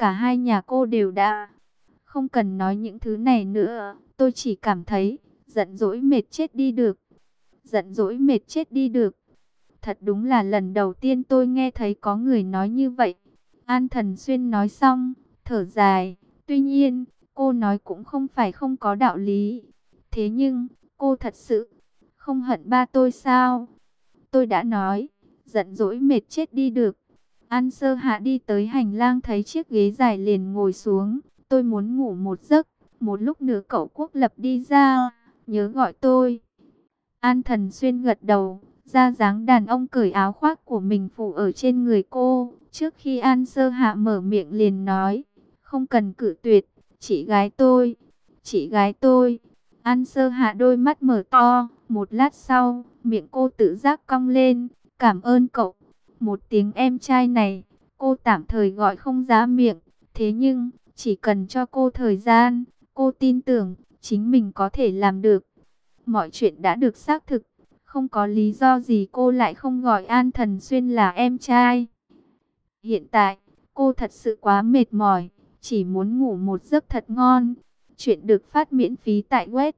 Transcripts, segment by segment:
cả hai nhà cô đều đã. Không cần nói những thứ này nữa, tôi chỉ cảm thấy giận dỗi mệt chết đi được. Giận dỗi mệt chết đi được. Thật đúng là lần đầu tiên tôi nghe thấy có người nói như vậy. An Thần Xuyên nói xong, thở dài. Tuy nhiên, cô nói cũng không phải không có đạo lý. Thế nhưng, cô thật sự không hận ba tôi sao? Tôi đã nói, giận dỗi mệt chết đi được. An Sơ Hạ đi tới hành lang thấy chiếc ghế dài liền ngồi xuống. Tôi muốn ngủ một giấc. Một lúc nữa cậu Quốc Lập đi ra, nhớ gọi tôi. An Thần Xuyên gật đầu, ra dáng đàn ông cởi áo khoác của mình phủ ở trên người cô. Trước khi An Sơ Hạ mở miệng liền nói, không cần cự tuyệt, chị gái tôi, chị gái tôi. An Sơ Hạ đôi mắt mở to, một lát sau, miệng cô tự giác cong lên, cảm ơn cậu. Một tiếng em trai này, cô tạm thời gọi không ra miệng, thế nhưng, chỉ cần cho cô thời gian, cô tin tưởng, chính mình có thể làm được. Mọi chuyện đã được xác thực, không có lý do gì cô lại không gọi An Thần Xuyên là em trai. Hiện tại, cô thật sự quá mệt mỏi, chỉ muốn ngủ một giấc thật ngon. Chuyện được phát miễn phí tại web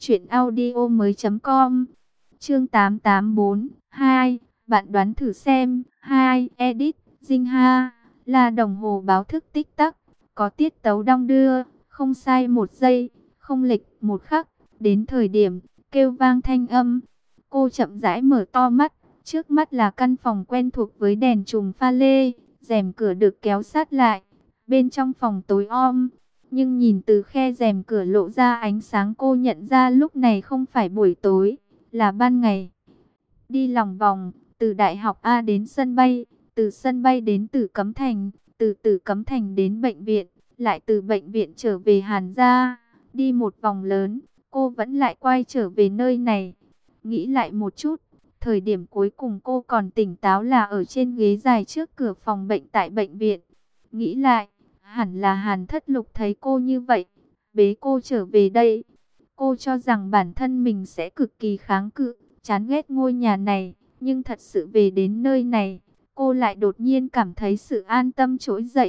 truyệnaudiomoi.com. Chương 884 2, bạn đoán thử xem. 2, edit, Dinh Ha, là đồng hồ báo thức tích tắc, có tiết tấu đong đưa, không sai một giây, không lệch một khắc, đến thời điểm kêu vang thanh âm. Cô chậm rãi mở to mắt, trước mắt là căn phòng quen thuộc với đèn chùm pha lê, rèm cửa được kéo sát lại, bên trong phòng tối om. Nhưng nhìn từ khe rèm cửa lộ ra ánh sáng cô nhận ra lúc này không phải buổi tối, là ban ngày. Đi lòng vòng, từ Đại học A đến sân bay, từ sân bay đến Tử Cấm Thành, từ Tử Cấm Thành đến bệnh viện, lại từ bệnh viện trở về Hàn Gia. Đi một vòng lớn, cô vẫn lại quay trở về nơi này. Nghĩ lại một chút, thời điểm cuối cùng cô còn tỉnh táo là ở trên ghế dài trước cửa phòng bệnh tại bệnh viện. Nghĩ lại, hẳn là Hàn Thất Lục thấy cô như vậy, bế cô trở về đây. Cô cho rằng bản thân mình sẽ cực kỳ kháng cự, chán ghét ngôi nhà này, nhưng thật sự về đến nơi này, cô lại đột nhiên cảm thấy sự an tâm trỗi dậy.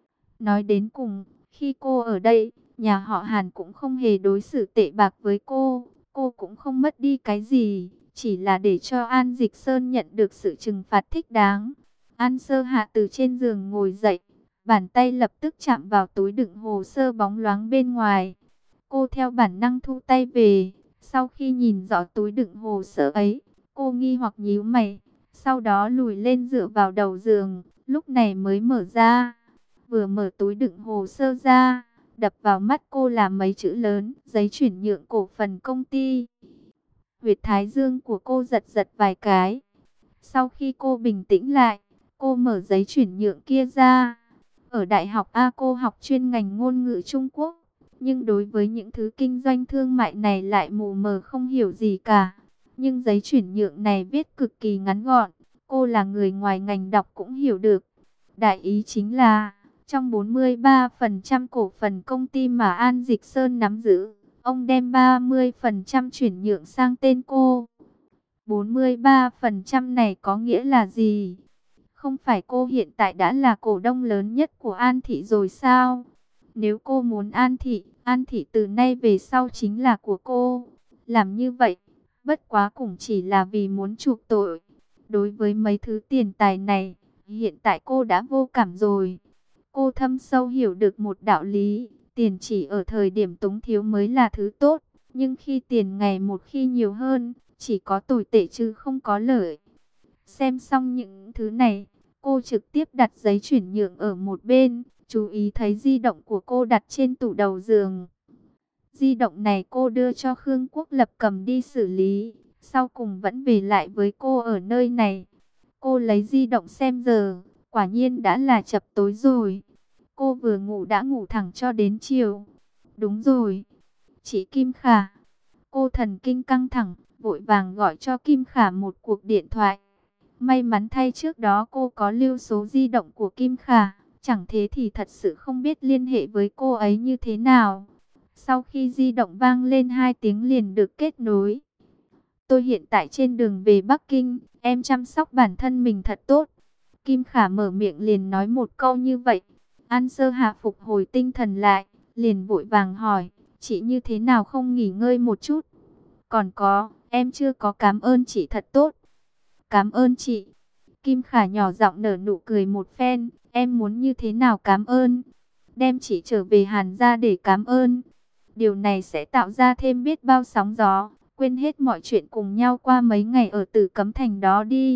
Nói đến cùng, khi cô ở đây, nhà họ Hàn cũng không hề đối xử tệ bạc với cô cũng không mất đi cái gì, chỉ là để cho An Dịch Sơn nhận được sự trừng phạt thích đáng. An Sơ Hạ từ trên giường ngồi dậy, bàn tay lập tức chạm vào túi đựng hồ sơ bóng loáng bên ngoài. Cô theo bản năng thu tay về, sau khi nhìn rõ túi đựng hồ sơ ấy, cô nghi hoặc nhíu mày, sau đó lùi lên dựa vào đầu giường, lúc này mới mở ra. Vừa mở túi đựng hồ sơ ra, đập vào mắt cô là mấy chữ lớn, giấy chuyển nhượng cổ phần công ty. Huyệt thái dương của cô giật giật vài cái. Sau khi cô bình tĩnh lại, cô mở giấy chuyển nhượng kia ra. Ở Đại học A cô học chuyên ngành ngôn ngữ Trung Quốc, nhưng đối với những thứ kinh doanh thương mại này lại mù mờ không hiểu gì cả. Nhưng giấy chuyển nhượng này viết cực kỳ ngắn gọn, cô là người ngoài ngành đọc cũng hiểu được. Đại ý chính là, trong 43% cổ phần công ty mà An Dịch Sơn nắm giữ, ông đem 30% chuyển nhượng sang tên cô. 43% này có nghĩa là gì? Không phải cô hiện tại đã là cổ đông lớn nhất của An Thị rồi sao? Nếu cô muốn An Thị từ nay về sau chính là của cô. Làm như vậy, bất quá cũng chỉ là vì muốn chuộc tội. Đối với mấy thứ tiền tài này, hiện tại cô đã vô cảm rồi. Cô thâm sâu hiểu được một đạo lý, tiền chỉ ở thời điểm túng thiếu mới là thứ tốt, nhưng khi tiền ngày một khi nhiều hơn, chỉ có tồi tệ chứ không có lợi. Xem xong những thứ này, cô trực tiếp đặt giấy chuyển nhượng ở một bên, chú ý thấy di động của cô đặt trên tủ đầu giường. Di động này cô đưa cho Khương Quốc Lập cầm đi xử lý, sau cùng vẫn về lại với cô ở nơi này. Cô lấy di động xem giờ, quả nhiên đã là chập tối rồi. Cô vừa ngủ đã ngủ thẳng cho đến chiều. Đúng rồi, chị Kim Khả. Cô thần kinh căng thẳng, vội vàng gọi cho Kim Khả một cuộc điện thoại. May mắn thay trước đó cô có lưu số di động của Kim Khả, chẳng thế thì thật sự không biết liên hệ với cô ấy như thế nào. Sau khi di động vang lên 2 tiếng liền được kết nối. Tôi hiện tại trên đường về Bắc Kinh, em chăm sóc bản thân mình thật tốt. Kim Khả mở miệng liền nói một câu như vậy. An Sơ Hạ phục hồi tinh thần lại, liền vội vàng hỏi, chị như thế nào không nghỉ ngơi một chút? Còn có, em chưa có cảm ơn chị thật tốt. Cảm ơn chị. Kim Khả nhỏ giọng nở nụ cười một phen, em muốn như thế nào cảm ơn? Đem chị trở về Hàn gia để cảm ơn. Điều này sẽ tạo ra thêm biết bao sóng gió, quên hết mọi chuyện cùng nhau qua mấy ngày ở Tử Cấm Thành đó đi.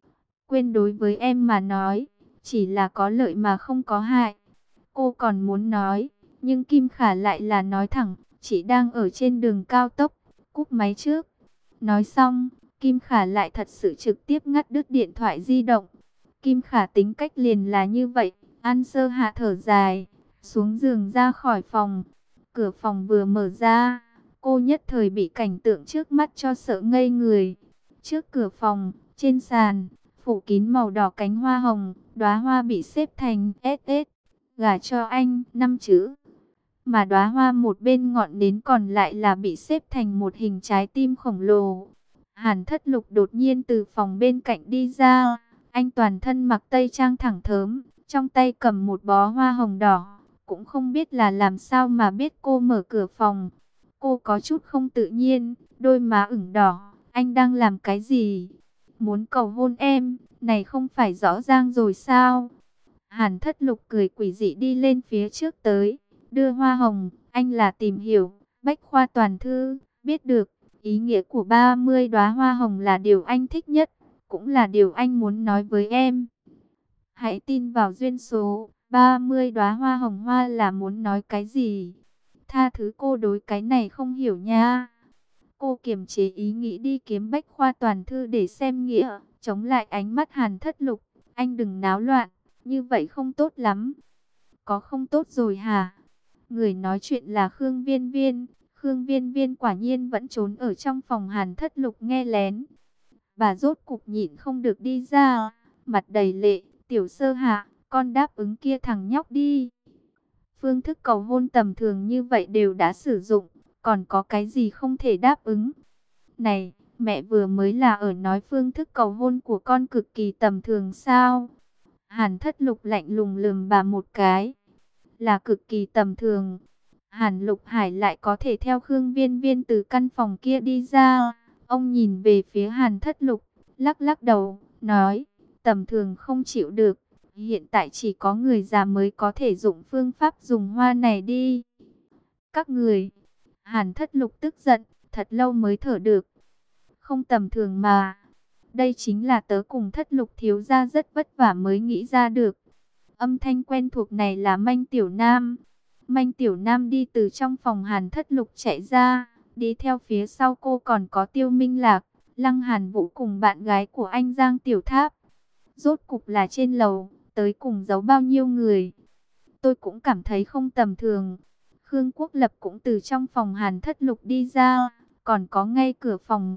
Quên đối với em mà nói, chỉ là có lợi mà không có hại. Cô còn muốn nói, nhưng Kim Khả lại là nói thẳng, chị đang ở trên đường cao tốc, cúp máy trước. Nói xong, Kim Khả lại thật sự trực tiếp ngắt đứt điện thoại di động. Kim Khả tính cách liền là như vậy. An Sơ Hạ thở dài, xuống giường ra khỏi phòng. Cửa phòng vừa mở ra, cô nhất thời bị cảnh tượng trước mắt cho sợ ngây người. Trước cửa phòng, trên sàn, phủ kín màu đỏ cánh hoa hồng, đóa hoa bị xếp thành SS, gả cho anh, 5 chữ. Mà đóa hoa một bên ngọn nến còn lại là bị xếp thành một hình trái tim khổng lồ. Hàn Thất Lục đột nhiên từ phòng bên cạnh đi ra. Anh toàn thân mặc tây trang thẳng thớm, trong tay cầm một bó hoa hồng đỏ. Cũng không biết là làm sao mà biết cô mở cửa phòng. Cô có chút không tự nhiên, đôi má ửng đỏ. Anh đang làm cái gì? Muốn cầu hôn em, này không phải rõ ràng rồi sao? Hàn Thất Lục cười quỷ dị đi lên phía trước tới, đưa hoa hồng. Anh là tìm hiểu bách khoa toàn thư, biết được ý nghĩa của 30 đóa hoa hồng là điều anh thích nhất, cũng là điều anh muốn nói với em. Hãy tin vào duyên số, 30 đóa hoa hồng hoa là muốn nói cái gì? Tha thứ cô đối cái này không hiểu nha. Cô kiềm chế ý nghĩ đi kiếm bách khoa toàn thư để xem nghĩa, chống lại ánh mắt Hàn Thất Lục. Anh đừng náo loạn, như vậy không tốt lắm. Có không tốt rồi hả? Người nói chuyện là Khương Viên Viên. Khương Viên Viên quả nhiên vẫn trốn ở trong phòng Hàn Thất Lục nghe lén. Bà rốt cục nhịn không được đi ra, mặt đầy lệ, Tiểu Sơ Hạ, con đáp ứng kia thằng nhóc đi. Phương thức cầu hôn tầm thường như vậy đều đã sử dụng, còn có cái gì không thể đáp ứng. Này, mẹ vừa mới là ở nói phương thức cầu hôn của con cực kỳ tầm thường sao? Hàn Thất Lục lạnh lùng lườm bà một cái. Là cực kỳ tầm thường. Hàn Lục Hải lại có thể theo Khương Viên Viên từ căn phòng kia đi ra. Ông nhìn về phía Hàn Thất Lục, lắc lắc đầu, nói, tầm thường không chịu được. Hiện tại chỉ có người già mới có thể dụng phương pháp dùng hoa này đi. Các người, Hàn Thất Lục tức giận, thật lâu mới thở được. Không tầm thường mà. Đây chính là tớ cùng Thất Lục thiếu gia rất vất vả mới nghĩ ra được. Âm thanh quen thuộc này là Manh Tiểu Nam. Manh Tiểu Nam đi từ trong phòng Hàn Thất Lục chạy ra. Đi theo phía sau cô còn có Tiêu Minh Lạc, Lăng Hàn Vũ cùng bạn gái của anh Giang Tiểu Tháp. Rốt cục là trên lầu, tới cùng giấu bao nhiêu người. Tôi cũng cảm thấy không tầm thường. Khương Quốc Lập cũng từ trong phòng Hàn Thất Lục đi ra. Còn có ngay cửa phòng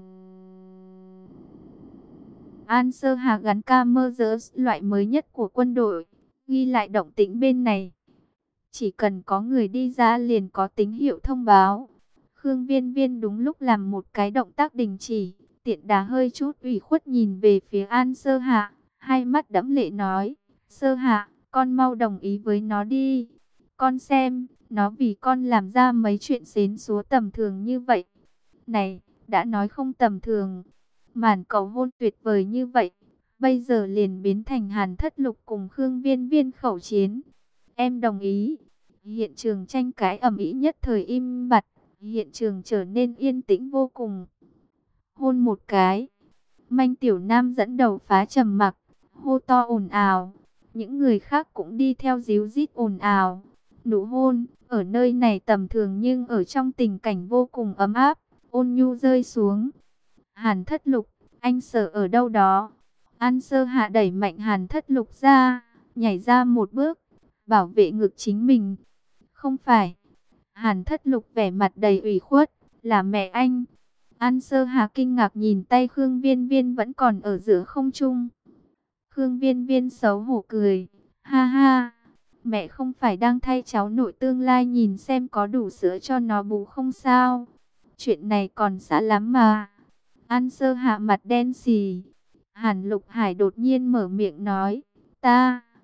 An Sơ Hà gắn camera loại mới nhất của quân đội, ghi lại động tĩnh bên này. Chỉ cần có người đi ra liền có tín hiệu thông báo. Khương Viên Viên đúng lúc làm một cái động tác đình chỉ, tiện đà hơi chút ủy khuất nhìn về phía An Sơ Hạ, hai mắt đẫm lệ nói, Sơ Hạ, con mau đồng ý với nó đi. Con xem, nó vì con làm ra mấy chuyện xến xúa tầm thường như vậy. Này, đã nói không tầm thường. Màn cầu hôn tuyệt vời như vậy, bây giờ liền biến thành Hàn Thất Lục cùng Khương Viên Viên khẩu chiến. Em đồng ý. Hiện trường tranh cãi ầm ĩ nhất thời im bặt, hiện trường trở nên yên tĩnh vô cùng. Hôn một cái. Manh Tiểu Nam dẫn đầu phá trầm mặc, hô to ồn ào. Những người khác cũng đi theo díu dít ồn ào. Nụ hôn, ở nơi này tầm thường nhưng ở trong tình cảnh vô cùng ấm áp, ôn nhu rơi xuống. Hàn Thất Lục, anh sợ ở đâu đó? An Sơ Hạ đẩy mạnh Hàn Thất Lục ra, nhảy ra một bước, bảo vệ ngực chính mình. Không phải. Hàn Thất Lục vẻ mặt đầy ủy khuất, là mẹ anh. An Sơ Hạ kinh ngạc nhìn tay Khương Viên Viên vẫn còn ở giữa không trung. Khương Viên Viên xấu hổ cười, ha ha. Mẹ không phải đang thay cháu nội tương lai nhìn xem có đủ sữa cho nó bú không sao? Chuyện này còn xa lắm mà. An Sơ Hạ mặt đen xì. Hàn Lục Hải đột nhiên mở miệng nói, ta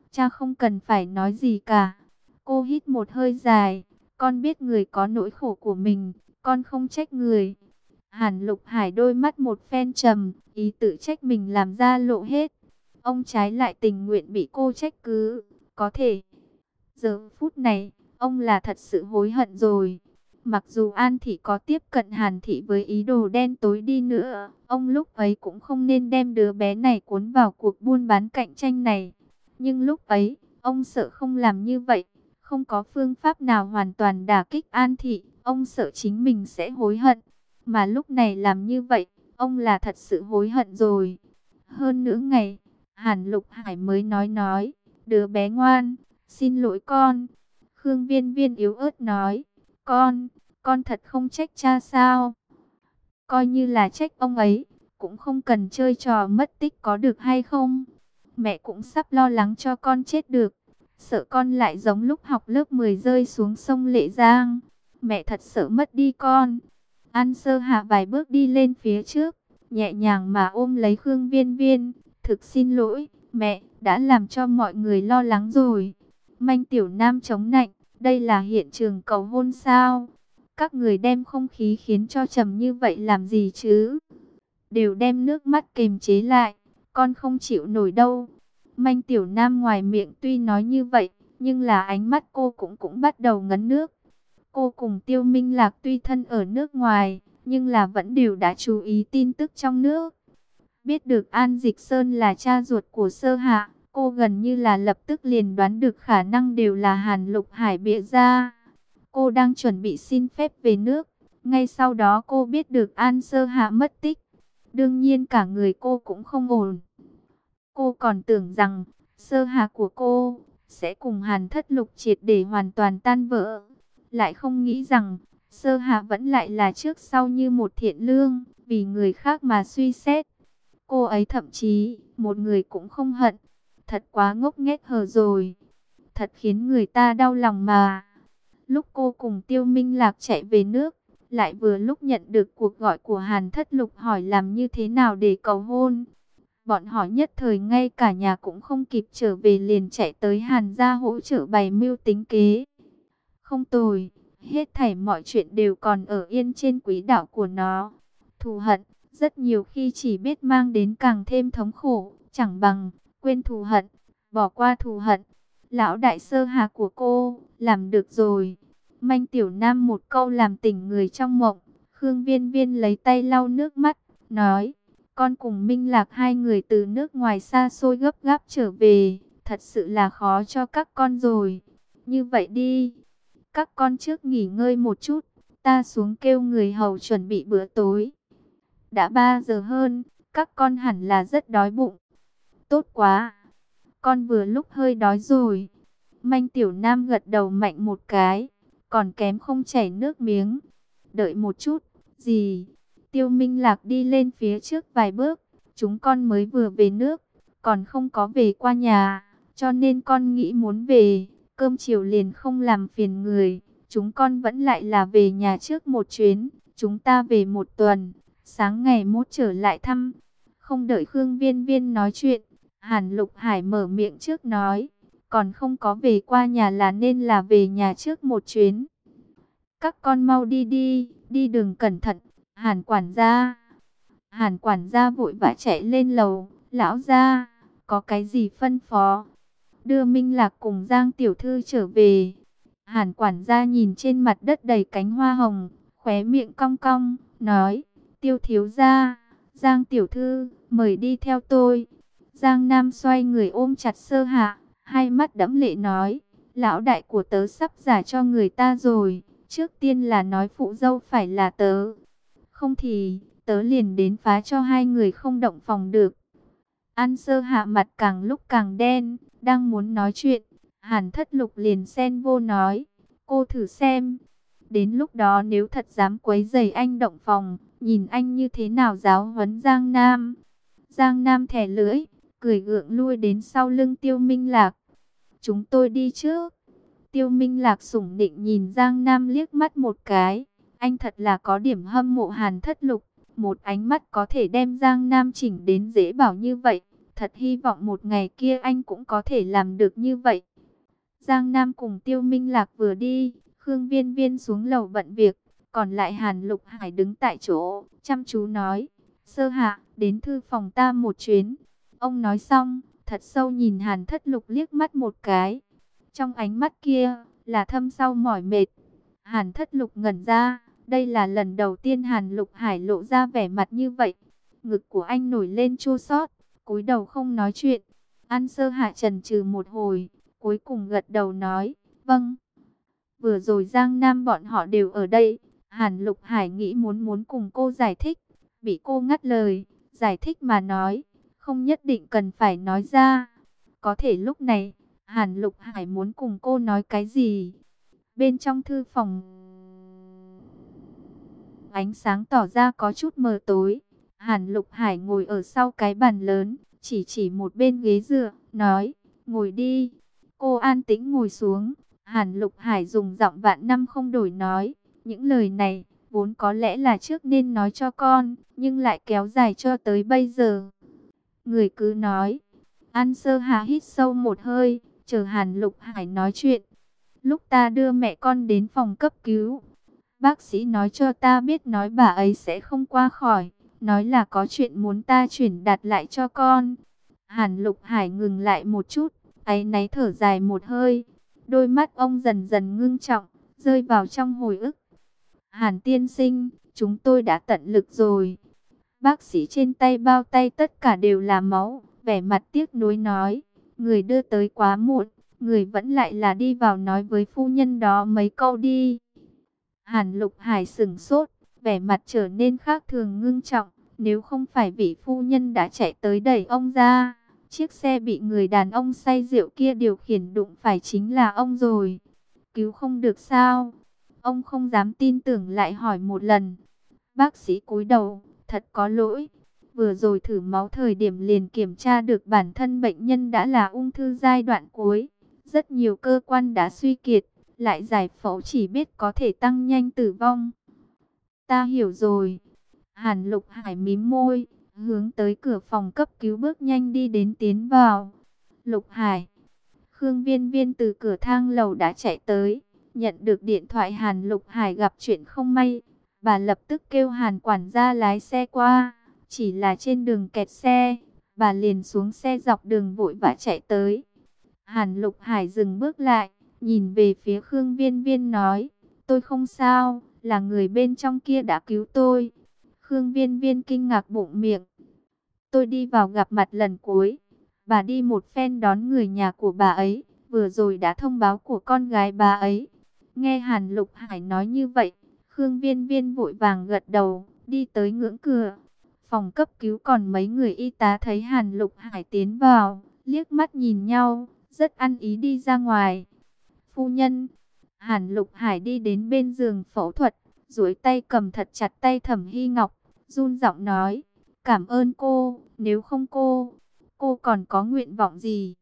Cha không cần phải nói gì cả. Cô hít một hơi dài. Con biết người có nỗi khổ của mình, con không trách người. Hàn Lục Hải đôi mắt một phen trầm, ý tự trách mình làm ra lộ hết. Ông trái lại tình nguyện bị cô trách cứ. Có thể, giờ phút này, ông là thật sự hối hận rồi. Mặc dù An Thị có tiếp cận Hàn Thị với ý đồ đen tối đi nữa, ông lúc ấy cũng không nên đem đứa bé này cuốn vào cuộc buôn bán cạnh tranh này. Nhưng lúc ấy, ông sợ không làm như vậy, không có phương pháp nào hoàn toàn đả kích An Thị, ông sợ chính mình sẽ hối hận. Mà lúc này làm như vậy, ông là thật sự hối hận rồi. Hơn nửa ngày, Hàn Lục Hải mới nói, đứa bé ngoan, xin lỗi con. Khương Viên Viên yếu ớt nói, con thật không trách cha sao? Coi như là trách ông ấy, cũng không cần chơi trò mất tích có được hay không? Mẹ cũng sắp lo lắng cho con chết được, sợ con lại giống lúc học lớp 10 rơi xuống sông Lệ Giang. Mẹ thật sợ mất đi con. An Sơ Hạ vài bước đi lên phía trước, nhẹ nhàng mà ôm lấy Khương Viên Viên. Thực xin lỗi, mẹ, đã làm cho mọi người lo lắng rồi. Manh Tiểu Nam chống nạnh, đây là hiện trường cầu hôn sao? Các người đem không khí khiến cho trầm như vậy làm gì chứ? Đều đem nước mắt kềm chế lại, con không chịu nổi đâu. Manh Tiểu Nam ngoài miệng tuy nói như vậy, nhưng là ánh mắt cô cũng bắt đầu ngấn nước. Cô cùng Tiêu Minh Lạc tuy thân ở nước ngoài, nhưng là vẫn đều đã chú ý tin tức trong nước. Biết được An Dịch Sơn là cha ruột của Sơ Hạ, cô gần như là lập tức liền đoán được khả năng đều là Hàn Lục Hải bịa ra. Cô đang chuẩn bị xin phép về nước, ngay sau đó cô biết được An Sơ Hạ mất tích. Đương nhiên cả người cô cũng không ổn. Cô còn tưởng rằng Sơ Hạ của cô sẽ cùng Hàn Thất Lục triệt để hoàn toàn tan vỡ. Lại không nghĩ rằng Sơ Hạ vẫn lại là trước sau như một thiện lương, vì người khác mà suy xét. Cô ấy thậm chí một người cũng không hận. Thật quá ngốc nghếch hờ rồi. Thật khiến người ta đau lòng mà. Lúc cô cùng Tiêu Minh Lạc chạy về nước, lại vừa lúc nhận được cuộc gọi của Hàn Thất Lục hỏi làm như thế nào để cầu hôn. Bọn họ nhất thời ngay cả nhà cũng không kịp trở về liền chạy tới Hàn gia hỗ trợ bày mưu tính kế. Không tồi, hết thảy mọi chuyện đều còn ở yên trên quỹ đạo của nó. Thù hận, rất nhiều khi chỉ biết mang đến càng thêm thống khổ, chẳng bằng quên thù hận, bỏ qua thù hận. Lão đại Sơ Hà của cô, làm được rồi. Manh Tiểu Nam một câu làm tỉnh người trong mộng. Khương Viên Viên lấy tay lau nước mắt, nói, con cùng Minh Lạc hai người từ nước ngoài xa xôi gấp gáp trở về, thật sự là khó cho các con rồi. Như vậy đi, các con trước nghỉ ngơi một chút, ta xuống kêu người hầu chuẩn bị bữa tối. Đã 3 giờ hơn, các con hẳn là rất đói bụng. Tốt quá, con vừa lúc hơi đói rồi. Manh Tiểu Nam gật đầu mạnh một cái, còn kém không chảy nước miếng. Đợi một chút, gì? Tiêu Minh Lạc đi lên phía trước vài bước. Chúng con mới vừa về nước, còn không có về qua nhà, cho nên con nghĩ muốn về. Cơm chiều liền không làm phiền người. Chúng con vẫn lại là về nhà trước một chuyến. Chúng ta về một tuần, sáng ngày mốt trở lại thăm. Không đợi Khương Viên Viên nói chuyện, Hàn Lục Hải mở miệng trước nói, còn không có về qua nhà là nên là về nhà trước một chuyến. Các con mau đi đi, đi đường cẩn thận. Hàn quản gia. Hàn quản gia vội vã chạy lên lầu. Lão gia, có cái gì phân phó? Đưa Minh Lạc cùng Giang tiểu thư trở về. Hàn quản gia nhìn trên mặt đất đầy cánh hoa hồng, khóe miệng cong cong, nói, Tiêu thiếu gia, Giang tiểu thư, mời đi theo tôi. Giang Nam xoay người ôm chặt Sơ Hạ, hai mắt đẫm lệ nói, lão đại của tớ sắp gả cho người ta rồi. Trước tiên là nói phụ dâu phải là tớ, không thì tớ liền đến phá cho hai người không động phòng được. An Sơ Hạ mặt càng lúc càng đen, đang muốn nói chuyện, Hàn Thất Lục liền xen vô nói, cô thử xem, đến lúc đó nếu thật dám quấy rầy anh động phòng, nhìn anh như thế nào giáo huấn Giang Nam. Giang Nam thẻ lưỡi, cười gượng lui đến sau lưng Tiêu Minh Lạc. Chúng tôi đi trước. Tiêu Minh Lạc sủng nịnh nhìn Giang Nam liếc mắt một cái. Anh thật là có điểm hâm mộ Hàn Thất Lục. Một ánh mắt có thể đem Giang Nam chỉnh đến dễ bảo như vậy. Thật hy vọng một ngày kia anh cũng có thể làm được như vậy. Giang Nam cùng Tiêu Minh Lạc vừa đi, Khương Viên Viên xuống lầu bận việc, còn lại Hàn Lục Hải đứng tại chỗ, chăm chú nói, Sơ Hạ, đến thư phòng ta một chuyến. Ông nói xong, thật sâu nhìn Hàn Thất Lục liếc mắt một cái. Trong ánh mắt kia, là thâm sâu mỏi mệt. Hàn Thất Lục ngẩn ra, đây là lần đầu tiên Hàn Lục Hải lộ ra vẻ mặt như vậy. Ngực của anh nổi lên chua xót, cúi đầu không nói chuyện. An Sơ Hạ chần chừ một hồi, cuối cùng gật đầu nói, vâng. Vừa rồi Giang Nam bọn họ đều ở đây. Hàn Lục Hải nghĩ muốn cùng cô giải thích, bị cô ngắt lời. Giải thích mà nói, không nhất định cần phải nói ra. Có thể lúc này, Hàn Lục Hải muốn cùng cô nói cái gì? Bên trong thư phòng, ánh sáng tỏ ra có chút mờ tối. Hàn Lục Hải ngồi ở sau cái bàn lớn, chỉ một bên ghế dựa, nói, ngồi đi. Cô an tĩnh ngồi xuống. Hàn Lục Hải dùng giọng vạn năm không đổi nói, những lời này vốn có lẽ là trước nên nói cho con, nhưng lại kéo dài cho tới bây giờ. Người cứ nói. An Sơ Hà hít sâu một hơi, chờ Hàn Lục Hải nói chuyện. Lúc ta đưa mẹ con đến phòng cấp cứu, bác sĩ nói cho ta biết nói bà ấy sẽ không qua khỏi, nói là có chuyện muốn ta chuyển đạt lại cho con. Hàn Lục Hải ngừng lại một chút, áy náy thở dài một hơi. Đôi mắt ông dần dần ngưng trọng, rơi vào trong hồi ức. Hàn tiên sinh, chúng tôi đã tận lực rồi. Bác sĩ trên tay bao tay tất cả đều là máu, vẻ mặt tiếc nuối nói. Người đưa tới quá muộn, người vẫn lại là đi vào nói với phu nhân đó mấy câu đi. Hàn Lục Hải sững sốt, vẻ mặt trở nên khác thường ngưng trọng. Nếu không phải vị phu nhân đã chạy tới đẩy ông ra, chiếc xe bị người đàn ông say rượu kia điều khiển đụng phải chính là ông rồi. Cứu không được sao? Ông không dám tin tưởng lại hỏi một lần. Bác sĩ cúi đầu, thật có lỗi. Vừa rồi thử máu thời điểm liền kiểm tra được bản thân bệnh nhân đã là ung thư giai đoạn cuối. Rất nhiều cơ quan đã suy kiệt, lại giải phẫu chỉ biết có thể tăng nhanh tử vong. Ta hiểu rồi. Hàn Lục Hải mím môi, hướng tới cửa phòng cấp cứu bước nhanh đi đến tiến vào. Lục Hải. Khương Viên Viên từ cửa thang lầu đã chạy tới, nhận được điện thoại Hàn Lục Hải gặp chuyện không may. Bà lập tức kêu Hàn quản gia lái xe qua, chỉ là trên đường kẹt xe, bà liền xuống xe dọc đường vội vã chạy tới. Hàn Lục Hải dừng bước lại, nhìn về phía Khương Viên Viên nói, tôi không sao, là người bên trong kia đã cứu tôi. Khương Viên Viên kinh ngạc bụng miệng. Tôi đi vào gặp mặt lần cuối. Bà đi một phen đón người nhà của bà ấy, vừa rồi đã thông báo của con gái bà ấy. Nghe Hàn Lục Hải nói như vậy, Khương Viên Viên vội vàng gật đầu, đi tới ngưỡng cửa. Phòng cấp cứu còn mấy người y tá thấy Hàn Lục Hải tiến vào, liếc mắt nhìn nhau, rất ăn ý đi ra ngoài. Phu nhân, Hàn Lục Hải đi đến bên giường phẫu thuật, duỗi tay cầm thật chặt tay Thẩm Hy Ngọc, run giọng nói, cảm ơn cô, nếu không cô còn có nguyện vọng gì?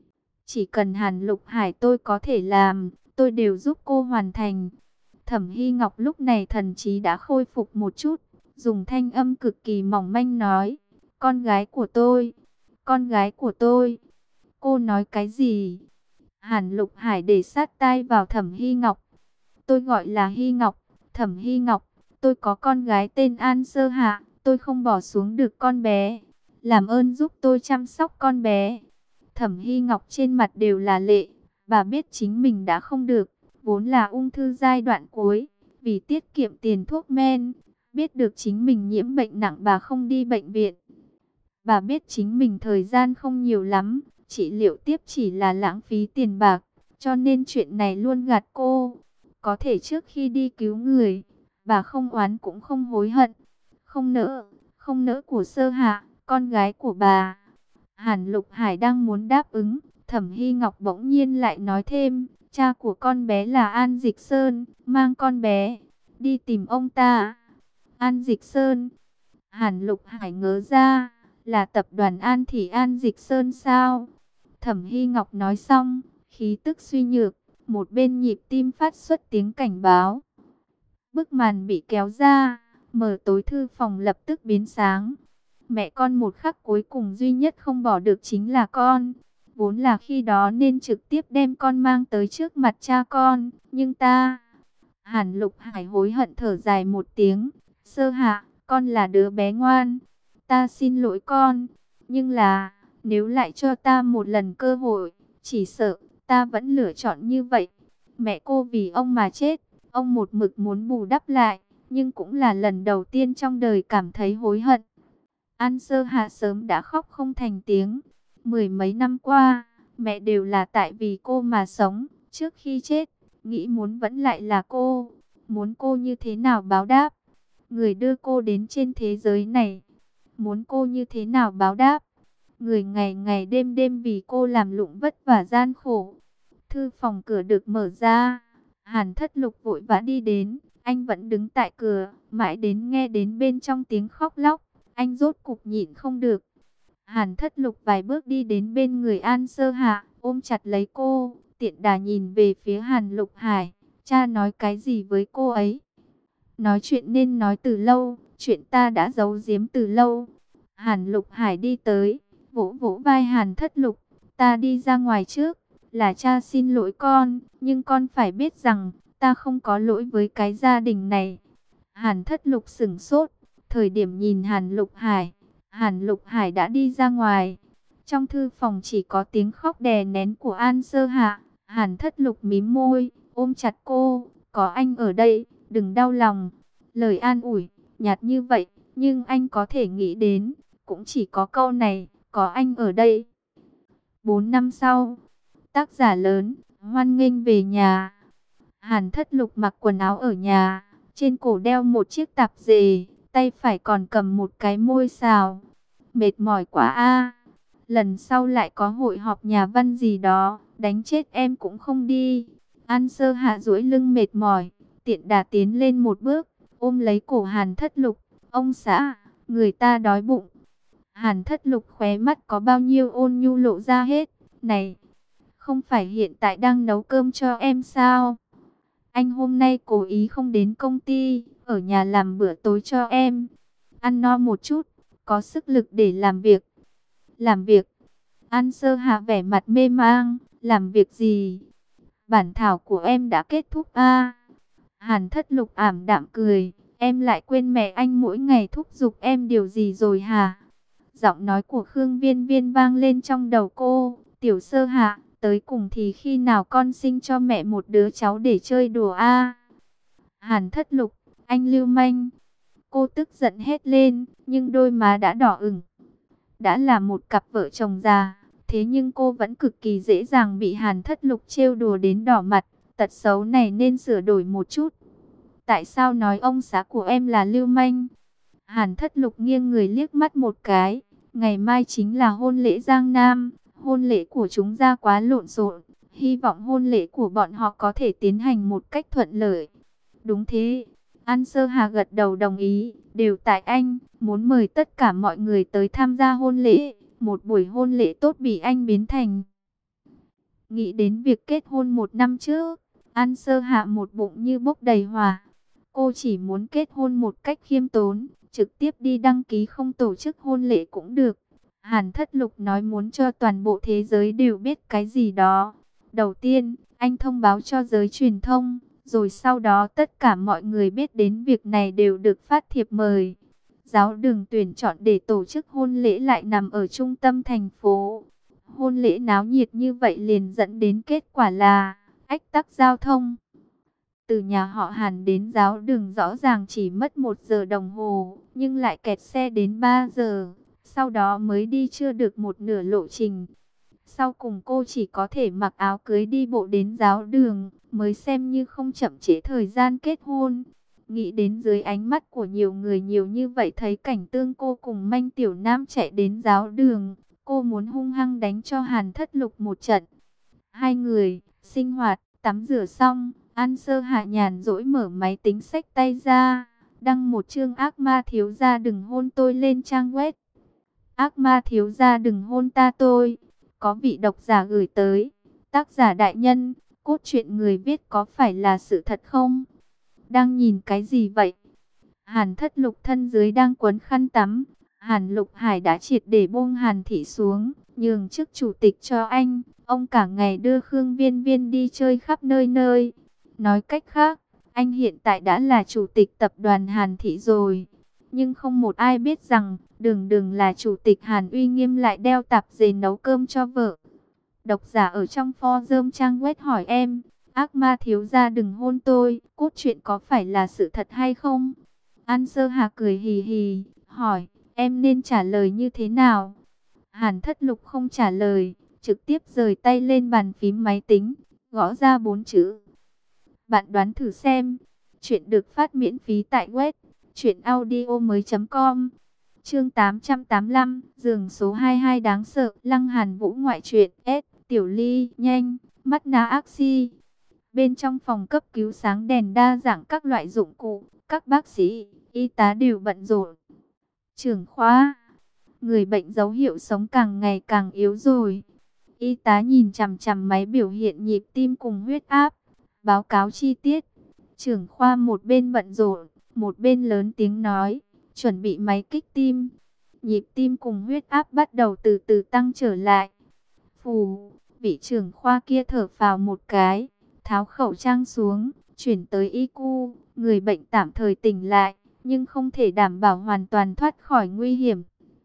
Chỉ cần Hàn Lục Hải tôi có thể làm, tôi đều giúp cô hoàn thành. Thẩm Hy Ngọc lúc này thần trí đã khôi phục một chút, dùng thanh âm cực kỳ mỏng manh nói, con gái của tôi, con gái của tôi. Cô nói cái gì? Hàn Lục Hải để sát tai vào Thẩm Hy Ngọc. Tôi gọi là Hy Ngọc, Thẩm Hy Ngọc, tôi có con gái tên An Sơ Hạ, tôi không bỏ xuống được con bé. Làm ơn giúp tôi chăm sóc con bé. Thẩm Hy Ngọc trên mặt đều là lệ, bà biết chính mình đã không được, vốn là ung thư giai đoạn cuối, vì tiết kiệm tiền thuốc men, biết được chính mình nhiễm bệnh nặng bà không đi bệnh viện. Bà biết chính mình thời gian không nhiều lắm, trị liệu tiếp chỉ là lãng phí tiền bạc, cho nên chuyện này luôn gạt cô. Có thể trước khi đi cứu người, bà không oán cũng không hối hận. Không nỡ của Sơ Hạ, con gái của bà. Hàn Lục Hải đang muốn đáp ứng, Thẩm Hy Ngọc bỗng nhiên lại nói thêm, cha của con bé là An Dịch Sơn, mang con bé đi tìm ông ta. An Dịch Sơn. Hàn Lục Hải ngớ ra, là tập đoàn An Thị An Dịch Sơn sao? Thẩm Hy Ngọc nói xong, khí tức suy nhược, một bên nhịp tim phát xuất tiếng cảnh báo. Bức màn bị kéo ra, mở tối thư phòng lập tức biến sáng. Mẹ con một khắc cuối cùng duy nhất không bỏ được chính là con. Vốn là khi đó nên trực tiếp đem con mang tới trước mặt cha con, nhưng ta... Hàn Lục Hải hối hận thở dài một tiếng. Sơ Hạ, con là đứa bé ngoan. Ta xin lỗi con. Nhưng là, nếu lại cho ta một lần cơ hội, chỉ sợ ta vẫn lựa chọn như vậy. Mẹ cô vì ông mà chết, ông một mực muốn bù đắp lại, nhưng cũng là lần đầu tiên trong đời cảm thấy hối hận. An Sơ Hạ sớm đã khóc không thành tiếng. Mười mấy năm qua, mẹ đều là tại vì cô mà sống. Trước khi chết, nghĩ muốn vẫn lại là cô. Muốn cô như thế nào báo đáp người đưa cô đến trên thế giới này. Muốn cô như thế nào báo đáp người ngày ngày đêm đêm vì cô làm lụng vất vả gian khổ. Thư phòng cửa được mở ra. Hàn Thất Lục vội vã đi đến. Anh vẫn đứng tại cửa, mãi đến nghe đến bên trong tiếng khóc lóc. Anh rốt cục nhịn không được. Hàn Thất Lục vài bước đi đến bên người An Sơ Hạ, ôm chặt lấy cô, tiện đà nhìn về phía Hàn Lục Hải. Cha nói cái gì với cô ấy? Nói chuyện nên nói từ lâu, chuyện ta đã giấu giếm từ lâu. Hàn Lục Hải đi tới, vỗ vỗ vai Hàn Thất Lục. Ta đi ra ngoài trước, là cha xin lỗi con, nhưng con phải biết rằng, ta không có lỗi với cái gia đình này. Hàn Thất Lục sững sốt, thời điểm nhìn Hàn Lục Hải đã đi ra ngoài. Trong thư phòng chỉ có tiếng khóc đè nén của An Sơ Hạ. Hàn Thất Lục mím môi, ôm chặt cô, có anh ở đây, đừng đau lòng. Lời an ủi, nhạt như vậy, nhưng anh có thể nghĩ đến, cũng chỉ có câu này, có anh ở đây. 4 năm sau, tác giả lớn, hoan nghênh về nhà. Hàn Thất Lục mặc quần áo ở nhà, trên cổ đeo một chiếc tạp dề, tay phải còn cầm một cái môi xào. Mệt mỏi quá a. Lần sau lại có hội họp nhà văn gì đó, đánh chết em cũng không đi. An Sơ Hạ duỗi lưng mệt mỏi, tiện đà tiến lên một bước, ôm lấy cổ Hàn Thất Lục. Ông xã, người ta đói bụng. Hàn Thất Lục khóe mắt có bao nhiêu ôn nhu lộ ra hết. Này, không phải hiện tại đang nấu cơm cho em sao? Anh hôm nay cố ý không đến công ty, ở nhà làm bữa tối cho em. Ăn no một chút, có sức lực để làm việc. Làm việc? An Sơ Hạ vẻ mặt mê mang. Làm việc gì? Bản thảo của em đã kết thúc a. Hàn Thất Lục ảm đạm cười. Em lại quên mẹ anh mỗi ngày thúc giục em điều gì rồi hả? Giọng nói của Khương Viên Viên vang lên trong đầu cô. Tiểu Sơ Hạ, tới cùng thì khi nào con sinh cho mẹ một đứa cháu để chơi đùa a? Hàn Thất Lục, anh lưu manh. Cô tức giận hét lên, nhưng đôi má đã đỏ ửng. Đã là một cặp vợ chồng già, thế nhưng cô vẫn cực kỳ dễ dàng bị Hàn Thất Lục trêu đùa đến đỏ mặt. Tật xấu này nên sửa đổi một chút. Tại sao nói ông xã của em là lưu manh? Hàn Thất Lục nghiêng người liếc mắt một cái. Ngày mai chính là hôn lễ Giang Nam. Hôn lễ của chúng ra quá lộn xộn. Hy vọng hôn lễ của bọn họ có thể tiến hành một cách thuận lợi. Đúng thế. An Sơ Hà gật đầu đồng ý. Đều tại anh, muốn mời tất cả mọi người tới tham gia hôn lễ. Một buổi hôn lễ tốt bị anh biến thành. Nghĩ đến việc kết hôn 1 năm trước, An Sơ Hạ một bụng như bốc đầy hỏa. Cô chỉ muốn kết hôn một cách khiêm tốn, trực tiếp đi đăng ký không tổ chức hôn lễ cũng được. Hàn Thất Lục nói muốn cho toàn bộ thế giới đều biết cái gì đó. Đầu tiên, anh thông báo cho giới truyền thông, rồi sau đó tất cả mọi người biết đến việc này đều được phát thiệp mời. Giáo đường tuyển chọn để tổ chức hôn lễ lại nằm ở trung tâm thành phố. Hôn lễ náo nhiệt như vậy liền dẫn đến kết quả là ách tắc giao thông. Từ nhà họ Hàn đến giáo đường rõ ràng chỉ mất 1 giờ đồng hồ, nhưng lại kẹt xe đến 3 giờ. Sau đó mới đi chưa được một nửa lộ trình. Sau cùng cô chỉ có thể mặc áo cưới đi bộ đến giáo đường, mới xem như không chậm trễ thời gian kết hôn. Nghĩ đến dưới ánh mắt của nhiều người nhiều như vậy thấy cảnh tương cô cùng Manh Tiểu Nam chạy đến giáo đường. Cô muốn hung hăng đánh cho Hàn Thất Lục một trận. Hai người, sinh hoạt, tắm rửa xong, An Sơ Hạ nhàn rỗi mở máy tính xách tay ra. Đăng một chương ác ma thiếu gia đừng hôn tôi lên trang web. Ác ma thiếu gia đừng hôn ta tôi. Có vị độc giả gửi tới. Tác giả đại nhân, cốt truyện người viết có phải là sự thật không? Đang nhìn cái gì vậy? Hàn Thất Lục thân dưới đang quấn khăn tắm. Hàn Lục Hải đã triệt để buông Hàn Thị xuống, nhường chức chủ tịch cho anh. Ông cả ngày đưa Khương Viên Viên đi chơi khắp nơi nơi. Nói cách khác, anh hiện tại đã là chủ tịch tập đoàn Hàn Thị rồi. Nhưng không một ai biết rằng, đường đường là chủ tịch Hàn Uy Nghiêm lại đeo tạp dề nấu cơm cho vợ. Độc giả ở trong forum trang web hỏi em, ác ma thiếu gia đừng hôn tôi, cốt truyện có phải là sự thật hay không? An Sơ Hà cười hì hì, hỏi, em nên trả lời như thế nào? Hàn Thất Lục không trả lời, trực tiếp rời tay lên bàn phím máy tính, gõ ra 4 chữ. Bạn đoán thử xem. Chuyện được phát miễn phí tại web truyệnaudiomoi.com. Chương 885, giường số 22 đáng sợ, Lăng Hàn Vũ ngoại truyện. Tiểu Ly, nhanh, mắt na axi. Bên trong phòng cấp cứu sáng đèn đa dạng các loại dụng cụ, các bác sĩ, y tá đều bận rộn. Trưởng khoa, người bệnh dấu hiệu sống càng ngày càng yếu rồi. Y tá nhìn chằm chằm máy biểu hiện nhịp tim cùng huyết áp, báo cáo chi tiết. Trưởng khoa một bên bận rộn, một bên lớn tiếng nói, chuẩn bị máy kích tim. Nhịp tim cùng huyết áp bắt đầu từ từ tăng trở lại. Phù, vị trưởng khoa kia thở phào một cái, tháo khẩu trang xuống, chuyển tới ICU. Người bệnh tạm thời tỉnh lại, nhưng không thể đảm bảo hoàn toàn thoát khỏi nguy hiểm.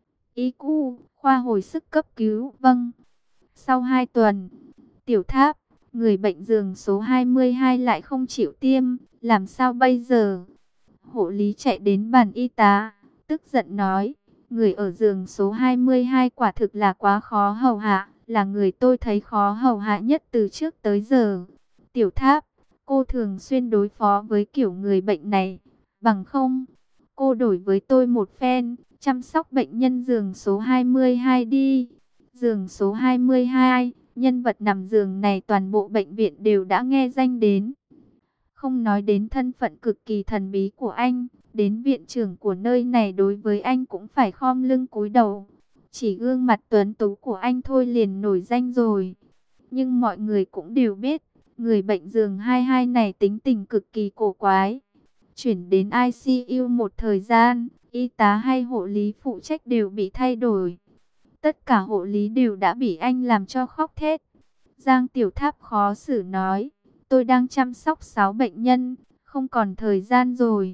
ICU, khoa hồi sức cấp cứu, vâng. Sau 2 tuần, Tiểu Tháp, người bệnh giường số 22 lại không chịu tiêm, làm sao bây giờ? Hộ lý chạy đến bàn y tá, tức giận nói, người ở giường số 22 quả thực là quá khó hầu hạ, là người tôi thấy khó hầu hạ nhất từ trước tới giờ. Tiểu Tháp, cô thường xuyên đối phó với kiểu người bệnh này, bằng không, cô đổi với tôi một phen, chăm sóc bệnh nhân giường số 22 đi. Giường số 22, nhân vật nằm giường này toàn bộ bệnh viện đều đã nghe danh đến. Không nói đến thân phận cực kỳ thần bí của anh, đến viện trưởng của nơi này đối với anh cũng phải khom lưng cúi đầu. Chỉ gương mặt tuấn tú của anh thôi liền nổi danh rồi. Nhưng mọi người cũng đều biết, người bệnh giường 22 này tính tình cực kỳ cổ quái. Chuyển đến ICU một thời gian, y tá hay hộ lý phụ trách đều bị thay đổi. Tất cả hộ lý đều đã bị anh làm cho khóc thét. Giang Tiểu Tháp khó xử nói, tôi đang chăm sóc 6 bệnh nhân, không còn thời gian rồi.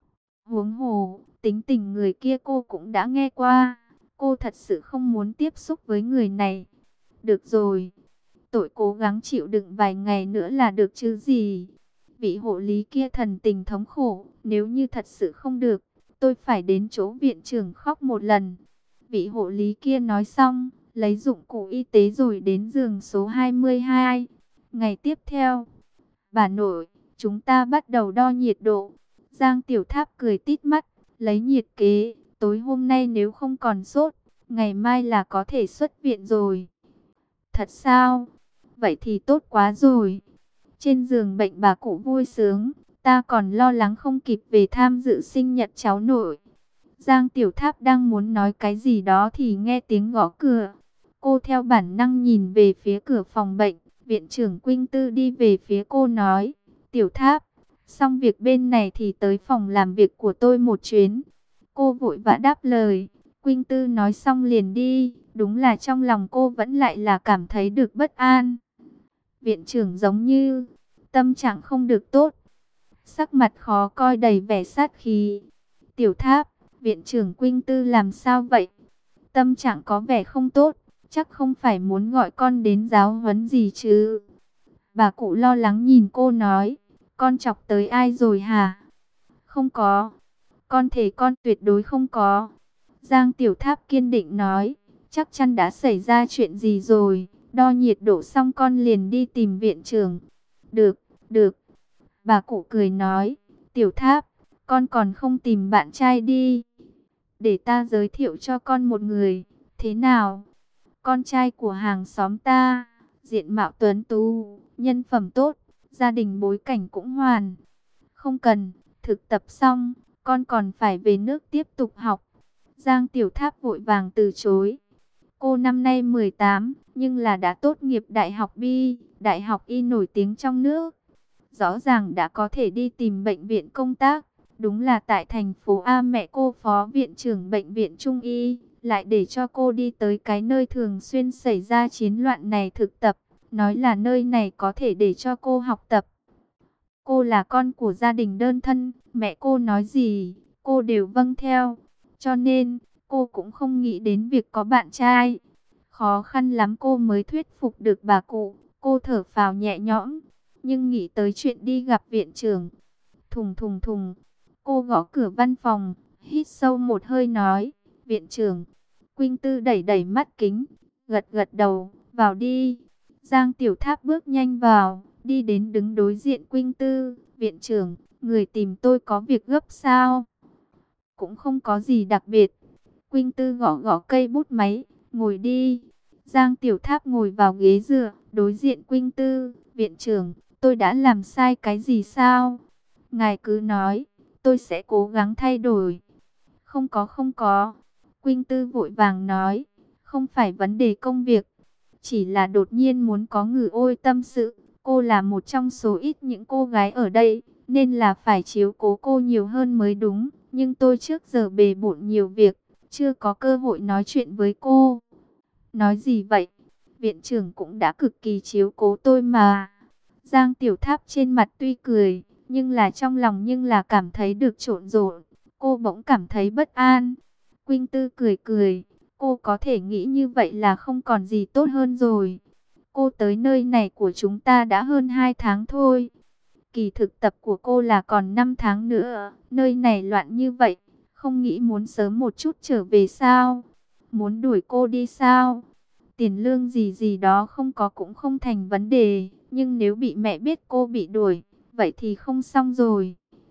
Huống hồ, tính tình người kia cô cũng đã nghe qua. Cô thật sự không muốn tiếp xúc với người này. Được rồi, tôi cố gắng chịu đựng vài ngày nữa là được chứ gì. Vị hộ lý kia thần tình thống khổ, nếu như thật sự không được, tôi phải đến chỗ viện trưởng khóc một lần. Vị hộ lý kia nói xong, lấy dụng cụ y tế rồi đến giường số 22. Ngày tiếp theo, bà nội, chúng ta bắt đầu đo nhiệt độ. Giang Tiểu Tháp cười tít mắt, lấy nhiệt kế, tối hôm nay nếu không còn sốt, ngày mai là có thể xuất viện rồi. Thật sao? Vậy thì tốt quá rồi. Trên giường bệnh bà cụ vui sướng, ta còn lo lắng không kịp về tham dự sinh nhật cháu nội. Giang Tiểu Tháp đang muốn nói cái gì đó thì nghe tiếng gõ cửa. Cô theo bản năng nhìn về phía cửa phòng bệnh, viện trưởng Quynh Tư đi về phía cô nói, Tiểu Tháp, xong việc bên này thì tới phòng làm việc của tôi một chuyến. Cô vội vã đáp lời, Quynh Tư nói xong liền đi, đúng là trong lòng cô vẫn lại là cảm thấy được bất an. Viện trưởng giống như tâm trạng không được tốt, sắc mặt khó coi đầy vẻ sát khí. Tiểu Tháp, viện trưởng Quynh Tư làm sao vậy? Tâm trạng có vẻ không tốt, chắc không phải muốn gọi con đến giáo huấn gì chứ? Bà cụ lo lắng nhìn cô nói, con chọc tới ai rồi hả? Không có, con thề con tuyệt đối không có. Giang Tiểu Tháp kiên định nói, chắc chắn đã xảy ra chuyện gì rồi, đo nhiệt độ xong con liền đi tìm viện trưởng. Được, được. Bà cụ cười nói, Tiểu Tháp, con còn không tìm bạn trai đi. Để ta giới thiệu cho con một người, thế nào? Con trai của hàng xóm ta, diện mạo tuấn tú, nhân phẩm tốt, gia đình bối cảnh cũng hoàn. Không cần, thực tập xong, con còn phải về nước tiếp tục học. Giang Tiểu Tháp vội vàng từ chối. Cô năm nay 18, nhưng là đã tốt nghiệp Đại học Bi, Đại học Y nổi tiếng trong nước. Rõ ràng đã có thể đi tìm bệnh viện công tác, Đúng là tại thành phố A, mẹ cô phó viện trưởng bệnh viện Trung y, lại để cho cô đi tới cái nơi thường xuyên xảy ra chiến loạn này thực tập. Nói là nơi này có thể để cho cô học tập. Cô là con của gia đình đơn thân, mẹ cô nói gì, cô đều vâng theo. Cho nên, cô cũng không nghĩ đến việc có bạn trai. Khó khăn lắm cô mới thuyết phục được bà cụ, cô thở phào nhẹ nhõm. Nhưng nghĩ tới chuyện đi gặp viện trưởng, thùng thùng thùng, cô gõ cửa văn phòng, hít sâu một hơi nói, viện trưởng. Quỳnh Tư đẩy đẩy mắt kính, gật gật đầu, vào đi. Giang Tiểu Tháp bước nhanh vào, đi đến đứng đối diện Quỳnh Tư. Viện trưởng, người tìm tôi có việc gấp sao? Cũng không có gì đặc biệt. Quỳnh Tư gõ gõ cây bút máy, ngồi đi. Giang Tiểu Tháp ngồi vào ghế dựa, đối diện Quỳnh Tư. Viện trưởng, tôi đã làm sai cái gì sao? Ngài cứ nói, tôi sẽ cố gắng thay đổi. Không có không có. Quỳnh Tư vội vàng nói, không phải vấn đề công việc, chỉ là đột nhiên muốn có người ôi tâm sự. Cô là một trong số ít những cô gái ở đây, nên là phải chiếu cố cô nhiều hơn mới đúng. Nhưng tôi trước giờ bề bộn nhiều việc, chưa có cơ hội nói chuyện với cô. Nói gì vậy? Viện trưởng cũng đã cực kỳ chiếu cố tôi mà. Giang Tiểu Tháp trên mặt tuy cười, nhưng là trong lòng nhưng là cảm thấy được trộn rộn. Cô bỗng cảm thấy bất an. Quỳnh Tư cười cười, cô có thể nghĩ như vậy là không còn gì tốt hơn rồi. Cô tới nơi này của chúng ta đã hơn 2 tháng thôi. Kỳ thực tập của cô là còn 5 tháng nữa. Nơi này loạn như vậy, không nghĩ muốn sớm một chút trở về sao? Muốn đuổi cô đi sao? Tiền lương gì gì đó không có cũng không thành vấn đề. Nhưng nếu bị mẹ biết cô bị đuổi, vậy thì không xong rồi.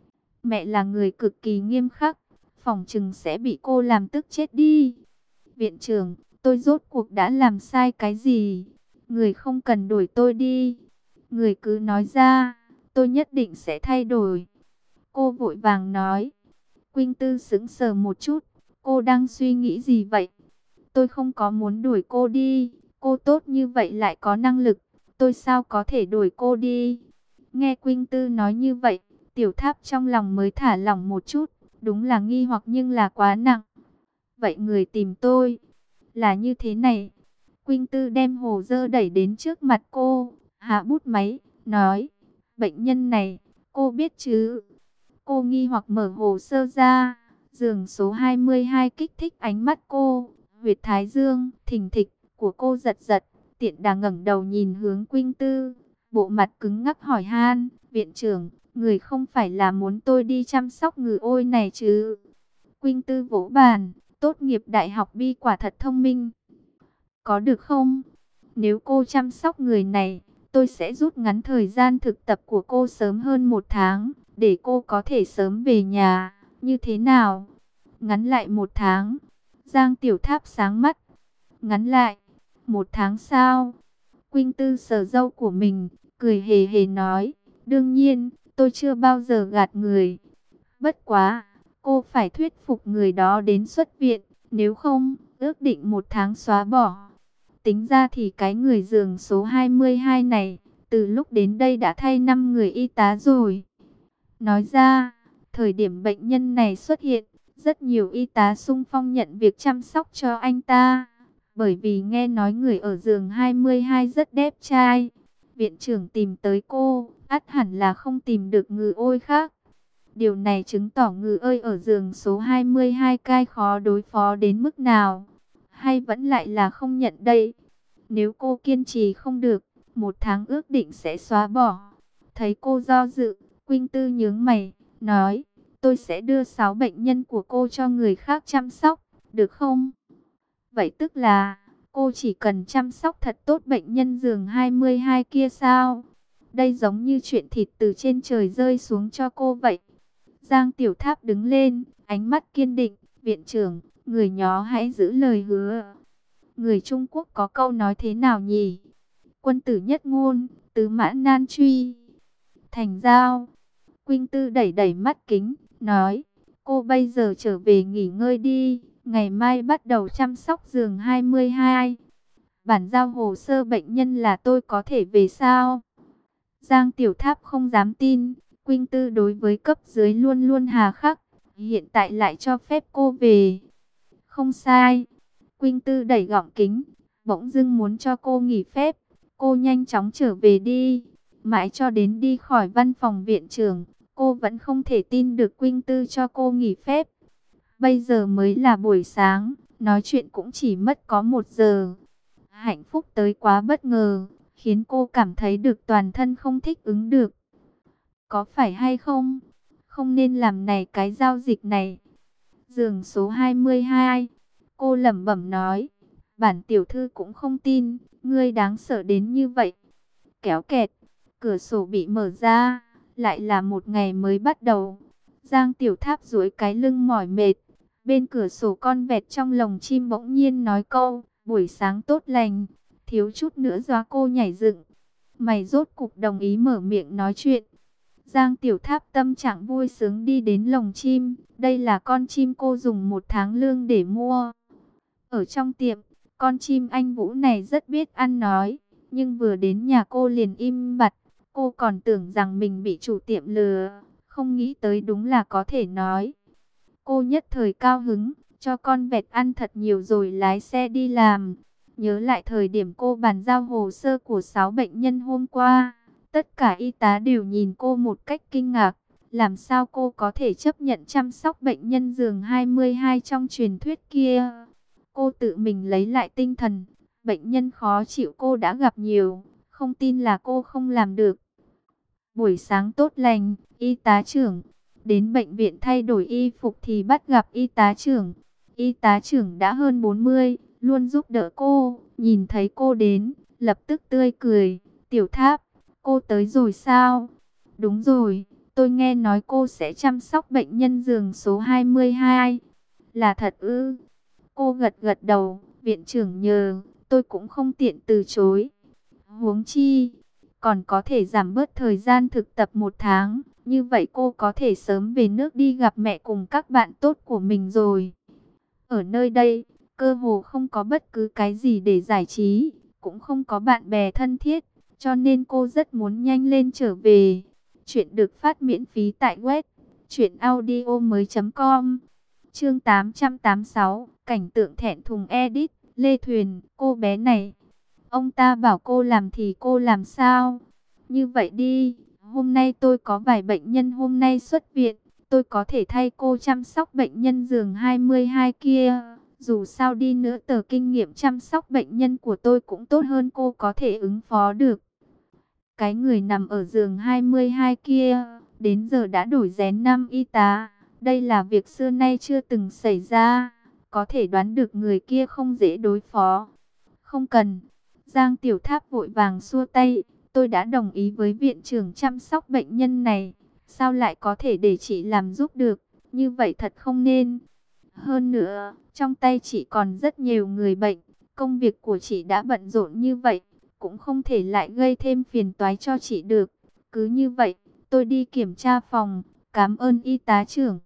Mẹ là người cực kỳ nghiêm khắc, phỏng chừng sẽ bị cô làm tức chết đi. Viện trưởng, tôi rốt cuộc đã làm sai cái gì? Người không cần đuổi tôi đi. Người cứ nói ra, tôi nhất định sẽ thay đổi. Cô vội vàng nói. Quỳnh Tư sững sờ một chút, cô đang suy nghĩ gì vậy? Tôi không có muốn đuổi cô đi, cô tốt như vậy lại có năng lực, tôi sao có thể đuổi cô đi? Nghe Quỳnh Tư nói như vậy, Tiểu Tháp trong lòng mới thả lỏng một chút, đúng là nghi hoặc nhưng là quá nặng. Vậy người tìm tôi là như thế này. Quỳnh Tư đem hồ sơ đẩy đến trước mặt cô, hạ bút máy, nói, bệnh nhân này, cô biết chứ? Cô nghi hoặc mở hồ sơ ra, giường số 22 kích thích ánh mắt cô, huyệt thái dương, thình thịch của cô giật giật, tiện đà ngẩng đầu nhìn hướng Quỳnh Tư, bộ mặt cứng ngắc hỏi han, viện trưởng, người không phải là muốn tôi đi chăm sóc người ôi này chứ? Quỳnh Tư vỗ bàn, tốt nghiệp đại học Bi quả thật thông minh. Có được không? Nếu cô chăm sóc người này, tôi sẽ rút ngắn thời gian thực tập của cô sớm hơn 1 tháng, để cô có thể sớm về nhà. Như thế nào? Ngắn lại 1 tháng. Giang Tiểu Tháp sáng mắt. Ngắn lại 1 tháng sao? Quỳnh Tư sờ râu của mình, cười hề hề nói, đương nhiên, tôi chưa bao giờ gạt người. Bất quá, cô phải thuyết phục người đó đến xuất viện, nếu không, ước định 1 tháng xóa bỏ. Tính ra thì cái người giường số 22 này, từ lúc đến đây đã thay 5 người y tá rồi. Nói ra, thời điểm bệnh nhân này xuất hiện, rất nhiều y tá xung phong nhận việc chăm sóc cho anh ta. Bởi vì nghe nói người ở giường 22 rất đẹp trai. Viện trưởng tìm tới cô, ắt hẳn là không tìm được người ôi khác. Điều này chứng tỏ người ơi ở giường số 22 cai khó đối phó đến mức nào. Hay vẫn lại là không nhận đây. Nếu cô kiên trì không được, 1 tháng ước định sẽ xóa bỏ. Thấy cô do dự, Quỳnh Tư nhướng mày, nói, tôi sẽ đưa 6 bệnh nhân của cô cho người khác chăm sóc, được không? Vậy tức là, cô chỉ cần chăm sóc thật tốt bệnh nhân giường 22 kia sao? Đây giống như chuyện thịt từ trên trời rơi xuống cho cô vậy. Giang Tiểu Tháp đứng lên, ánh mắt kiên định, viện trưởng, người nhó hãy giữ lời hứa. Người Trung Quốc có câu nói thế nào nhỉ? Quân tử nhất ngôn, tứ mã nan truy. Thành giao. Quỳnh Tư đẩy đẩy mắt kính, nói, cô bây giờ trở về nghỉ ngơi đi, ngày mai bắt đầu chăm sóc giường 22. Bản giao hồ sơ bệnh nhân là tôi có thể về sao? Giang Tiểu Tháp không dám tin, Quỳnh Tư đối với cấp dưới luôn luôn hà khắc, hiện tại lại cho phép cô về. Không sai. Quỳnh Tư đẩy gọng kính, bỗng dưng muốn cho cô nghỉ phép. Cô nhanh chóng trở về đi. Mãi cho đến đi khỏi văn phòng viện trưởng, cô vẫn không thể tin được Quỳnh Tư cho cô nghỉ phép. Bây giờ mới là buổi sáng, nói chuyện cũng chỉ mất có 1 giờ. Hạnh phúc tới quá bất ngờ, khiến cô cảm thấy được toàn thân không thích ứng được. Có phải hay không? Không nên làm này cái giao dịch này. Giường số 22. Cô lẩm bẩm nói. Bản tiểu thư cũng không tin, ngươi đáng sợ đến như vậy. Kéo kẹt, cửa sổ bị mở ra, lại là một ngày mới bắt đầu. Giang Tiểu Tháp duỗi cái lưng mỏi mệt. Bên cửa sổ con vẹt trong lồng chim bỗng nhiên nói câu, buổi sáng tốt lành, thiếu chút nữa dọa cô nhảy dựng. Mày rốt cục đồng ý mở miệng nói chuyện. Giang Tiểu Tháp tâm trạng vui sướng đi đến lồng chim. Đây là con chim cô dùng 1 tháng lương để mua. Ở trong tiệm, con chim anh Vũ này rất biết ăn nói. Nhưng vừa đến nhà cô liền im bặt. Cô còn tưởng rằng mình bị chủ tiệm lừa. Không nghĩ tới đúng là có thể nói. Cô nhất thời cao hứng, cho con vẹt ăn thật nhiều rồi lái xe đi làm. Nhớ lại thời điểm cô bàn giao hồ sơ của 6 bệnh nhân hôm qua. Tất cả y tá đều nhìn cô một cách kinh ngạc. Làm sao cô có thể chấp nhận chăm sóc bệnh nhân giường 22 trong truyền thuyết kia? Cô tự mình lấy lại tinh thần. Bệnh nhân khó chịu cô đã gặp nhiều. Không tin là cô không làm được. Buổi sáng tốt lành, y tá trưởng. Đến bệnh viện thay đổi y phục thì bắt gặp y tá trưởng. Y tá trưởng đã hơn 40, luôn giúp đỡ cô. Nhìn thấy cô đến, lập tức tươi cười. Tiểu Tháp, cô tới rồi sao? Đúng rồi, tôi nghe nói cô sẽ chăm sóc bệnh nhân giường số 22. Là thật ư? Cô gật gật đầu, viện trưởng nhờ, tôi cũng không tiện từ chối. Huống chi, còn có thể giảm bớt thời gian thực tập 1 tháng. Như vậy cô có thể sớm về nước đi gặp mẹ cùng các bạn tốt của mình rồi. Ở nơi đây, cơ hồ không có bất cứ cái gì để giải trí, cũng không có bạn bè thân thiết, cho nên cô rất muốn nhanh lên trở về. Chuyện được phát miễn phí tại web truyệnaudiomoi.com. Chương 886, cảnh tượng thẹn thùng edit, Lê Thuyền, cô bé này. Ông ta bảo cô làm thì cô làm sao? Như vậy đi, hôm nay tôi có vài bệnh nhân hôm nay xuất viện, tôi có thể thay cô chăm sóc bệnh nhân giường 22 kia. Dù sao đi nữa tờ kinh nghiệm chăm sóc bệnh nhân của tôi cũng tốt hơn cô có thể ứng phó được. Cái người nằm ở giường 22 kia, đến giờ đã đổi rén 5 y tá. Đây là việc xưa nay chưa từng xảy ra. Có thể đoán được người kia không dễ đối phó. Không cần. Giang Tiểu Tháp vội vàng xua tay. Tôi đã đồng ý với viện trưởng chăm sóc bệnh nhân này. Sao lại có thể để chị làm giúp được? Như vậy thật không nên. Hơn nữa, trong tay chị còn rất nhiều người bệnh. Công việc của chị đã bận rộn như vậy, cũng không thể lại gây thêm phiền toái cho chị được. Cứ như vậy, tôi đi kiểm tra phòng. Cảm ơn y tá trưởng.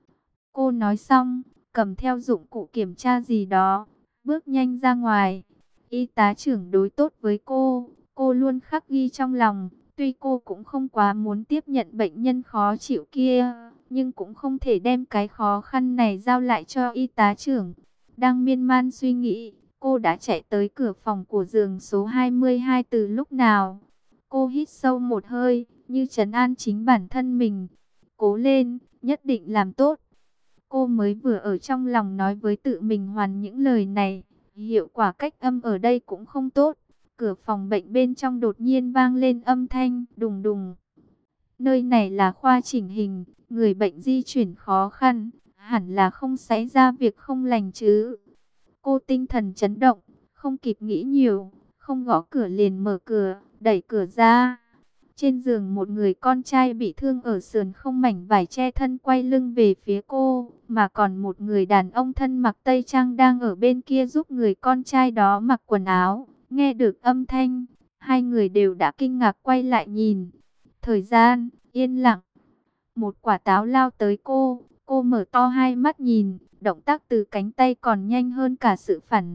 Cô nói xong, cầm theo dụng cụ kiểm tra gì đó, bước nhanh ra ngoài. Y tá trưởng đối tốt với cô luôn khắc ghi trong lòng. Tuy cô cũng không quá muốn tiếp nhận bệnh nhân khó chịu kia, nhưng cũng không thể đem cái khó khăn này giao lại cho y tá trưởng. Đang miên man suy nghĩ, cô đã chạy tới cửa phòng của giường số 22 từ lúc nào. Cô hít sâu một hơi, như trấn an chính bản thân mình. Cố lên, nhất định làm tốt. Cô mới vừa ở trong lòng nói với tự mình hoàn những lời này. Hiệu quả cách âm ở đây cũng không tốt. Cửa phòng bệnh bên trong đột nhiên vang lên âm thanh đùng đùng. Nơi này là khoa chỉnh hình, người bệnh di chuyển khó khăn, hẳn là không xảy ra việc không lành chứ. Cô tinh thần chấn động, không kịp nghĩ nhiều, không gõ cửa liền mở cửa, đẩy cửa ra. Trên giường một người con trai bị thương ở sườn không mảnh vải che thân quay lưng về phía cô, mà còn một người đàn ông thân mặc tây trang đang ở bên kia giúp người con trai đó mặc quần áo. Nghe được âm thanh, hai người đều đã kinh ngạc quay lại nhìn. Thời gian, yên lặng. Một quả táo lao tới cô mở to hai mắt nhìn, động tác từ cánh tay còn nhanh hơn cả sự phản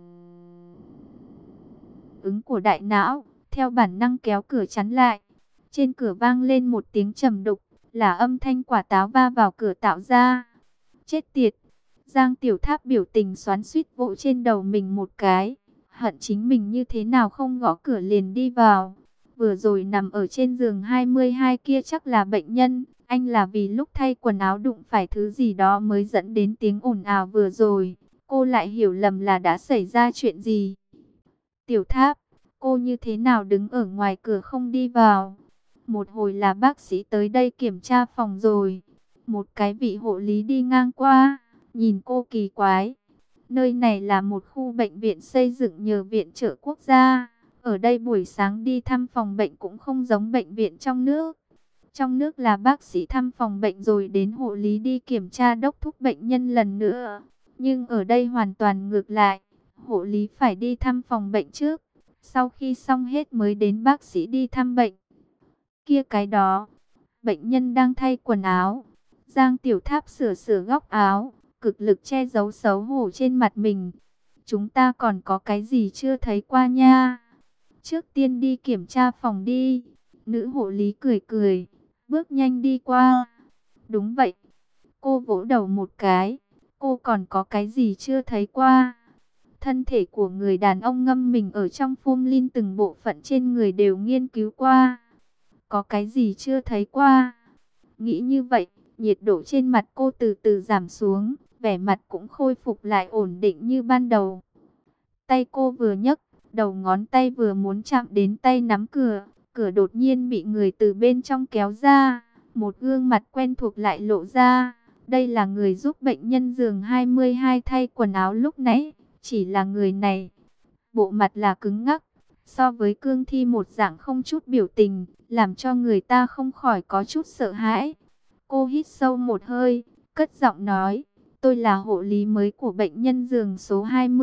ứng của đại não, theo bản năng kéo cửa chắn lại. Trên cửa vang lên một tiếng trầm đục, là âm thanh quả táo va vào cửa tạo ra. Chết tiệt! Giang Tiểu Tháp biểu tình xoắn xuýt vỗ trên đầu mình một cái. Hận chính mình như thế nào không gõ cửa liền đi vào. Vừa rồi nằm ở trên giường 22 kia chắc là bệnh nhân. Anh là vì lúc thay quần áo đụng phải thứ gì đó mới dẫn đến tiếng ồn ào vừa rồi. Cô lại hiểu lầm là đã xảy ra chuyện gì. Tiểu Tháp, cô như thế nào đứng ở ngoài cửa không đi vào? Một hồi là bác sĩ tới đây kiểm tra phòng rồi. Một cái vị hộ lý đi ngang qua, nhìn cô kỳ quái. Nơi này là một khu bệnh viện xây dựng nhờ viện trợ quốc gia. Ở đây buổi sáng đi thăm phòng bệnh cũng không giống bệnh viện trong nước. Trong nước là bác sĩ thăm phòng bệnh rồi đến hộ lý đi kiểm tra đốc thúc bệnh nhân lần nữa. Nhưng ở đây hoàn toàn ngược lại. Hộ lý phải đi thăm phòng bệnh trước. Sau khi xong hết mới đến bác sĩ đi thăm bệnh. Kia cái đó, bệnh nhân đang thay quần áo. Giang Tiểu Tháp sửa sửa góc áo, cực lực che giấu xấu hổ trên mặt mình. Chúng ta còn có cái gì chưa thấy qua nha. Trước tiên đi kiểm tra phòng đi. Nữ hộ lý cười cười, bước nhanh đi qua. Đúng vậy. Cô vỗ đầu một cái. Cô còn có cái gì chưa thấy qua. Thân thể của người đàn ông ngâm mình ở trong formalin, từng bộ phận trên người đều nghiên cứu qua. Có cái gì chưa thấy qua. Nghĩ như vậy, nhiệt độ trên mặt cô từ từ giảm xuống, vẻ mặt cũng khôi phục lại ổn định như ban đầu. Tay cô vừa nhấc, đầu ngón tay vừa muốn chạm đến tay nắm cửa, cửa đột nhiên bị người từ bên trong kéo ra, một gương mặt quen thuộc lại lộ ra. Đây là người giúp bệnh nhân giường 22 thay quần áo lúc nãy, chỉ là người này. Bộ mặt là cứng ngắc, so với cương thi một dạng không chút biểu tình, làm cho người ta không khỏi có chút sợ hãi. Cô hít sâu một hơi, cất giọng nói, tôi là hộ lý mới của bệnh nhân giường số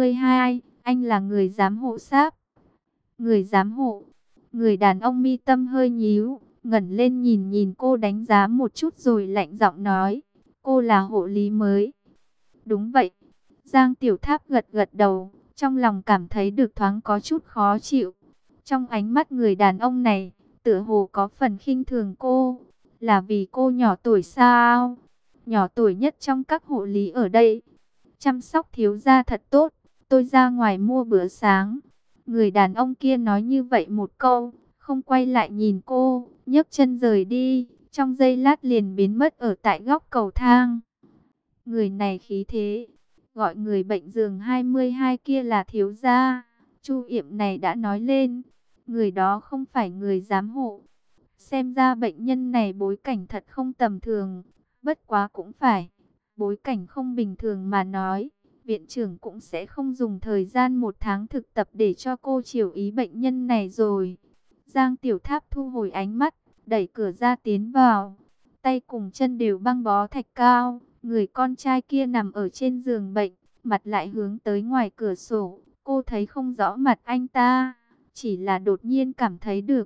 22, anh là người giám hộ sáp. Người giám hộ, người đàn ông mi tâm hơi nhíu, ngẩng lên nhìn nhìn cô đánh giá một chút rồi lạnh giọng nói, cô là hộ lý mới. Đúng vậy, Giang Tiểu Tháp gật gật đầu, trong lòng cảm thấy được thoáng có chút khó chịu. Trong ánh mắt người đàn ông này, tựa hồ có phần khinh thường cô. Là vì cô nhỏ tuổi sao? Nhỏ tuổi nhất trong các hộ lý ở đây. Chăm sóc thiếu gia thật tốt. Tôi ra ngoài mua bữa sáng. Người đàn ông kia nói như vậy một câu, không quay lại nhìn cô, nhấc chân rời đi. Trong giây lát liền biến mất ở tại góc cầu thang. Người này khí thế, gọi người bệnh giường 22 kia là thiếu gia. Chu Yểm này đã nói lên, người đó không phải người giám hộ. Xem ra bệnh nhân này bối cảnh thật không tầm thường, bất quá cũng phải. Bối cảnh không bình thường mà nói, viện trưởng cũng sẽ không dùng thời gian 1 tháng thực tập để cho cô chiều ý bệnh nhân này rồi. Giang Tiểu Tháp thu hồi ánh mắt, đẩy cửa ra tiến vào. Tay cùng chân đều băng bó thạch cao, người con trai kia nằm ở trên giường bệnh, mặt lại hướng tới ngoài cửa sổ. Cô thấy không rõ mặt anh ta, chỉ là đột nhiên cảm thấy được.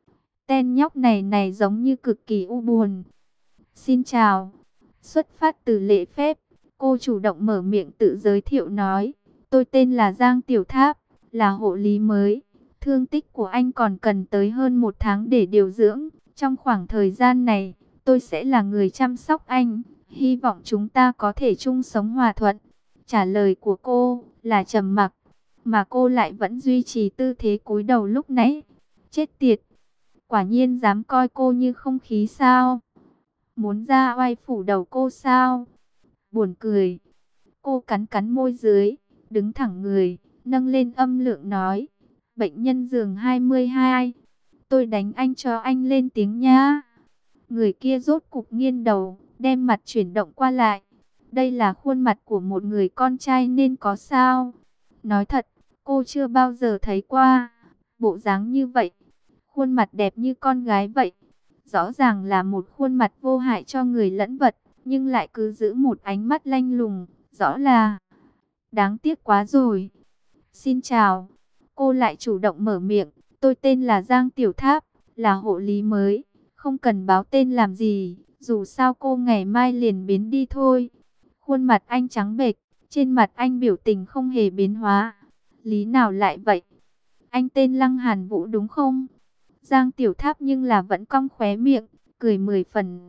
Tên nhóc này giống như cực kỳ u buồn. Xin chào. Xuất phát từ lễ phép, cô chủ động mở miệng tự giới thiệu nói. Tôi tên là Giang Tiểu Tháp, là hộ lý mới. Thương tích của anh còn cần tới hơn 1 tháng để điều dưỡng. Trong khoảng thời gian này, tôi sẽ là người chăm sóc anh. Hy vọng chúng ta có thể chung sống hòa thuận. Trả lời của cô là trầm mặc, mà cô lại vẫn duy trì tư thế cúi đầu lúc nãy. Chết tiệt! Quả nhiên dám coi cô như không khí sao? Muốn ra oai phủ đầu cô sao? Buồn cười. Cô cắn cắn môi dưới, đứng thẳng người, nâng lên âm lượng nói. Bệnh nhân giường 22. Tôi đánh anh cho anh lên tiếng nha. Người kia rốt cục nghiêng đầu, đem mặt chuyển động qua lại. Đây là khuôn mặt của một người con trai nên có sao? Nói thật, cô chưa bao giờ thấy qua. Bộ dáng như vậy, khuôn mặt đẹp như con gái vậy. Rõ ràng là một khuôn mặt vô hại cho người lẫn vật, nhưng lại cứ giữ một ánh mắt lanh lùng, rõ là đáng tiếc quá rồi. Xin chào, cô lại chủ động mở miệng, tôi tên là Giang Tiểu Tháp, là hộ lý mới, không cần báo tên làm gì, dù sao cô ngày mai liền biến đi thôi. Khuôn mặt anh trắng bệch, trên mặt anh biểu tình không hề biến hóa. Lý nào lại vậy? Anh tên Lăng Hàn Vũ đúng không? Giang Tiểu Tháp nhưng là vẫn cong khóe miệng, cười 10 phần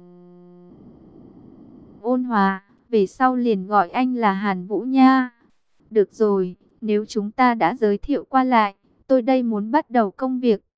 ôn hòa, về sau liền gọi anh là Hàn Vũ nha. Được rồi, nếu chúng ta đã giới thiệu qua lại, tôi đây muốn bắt đầu công việc.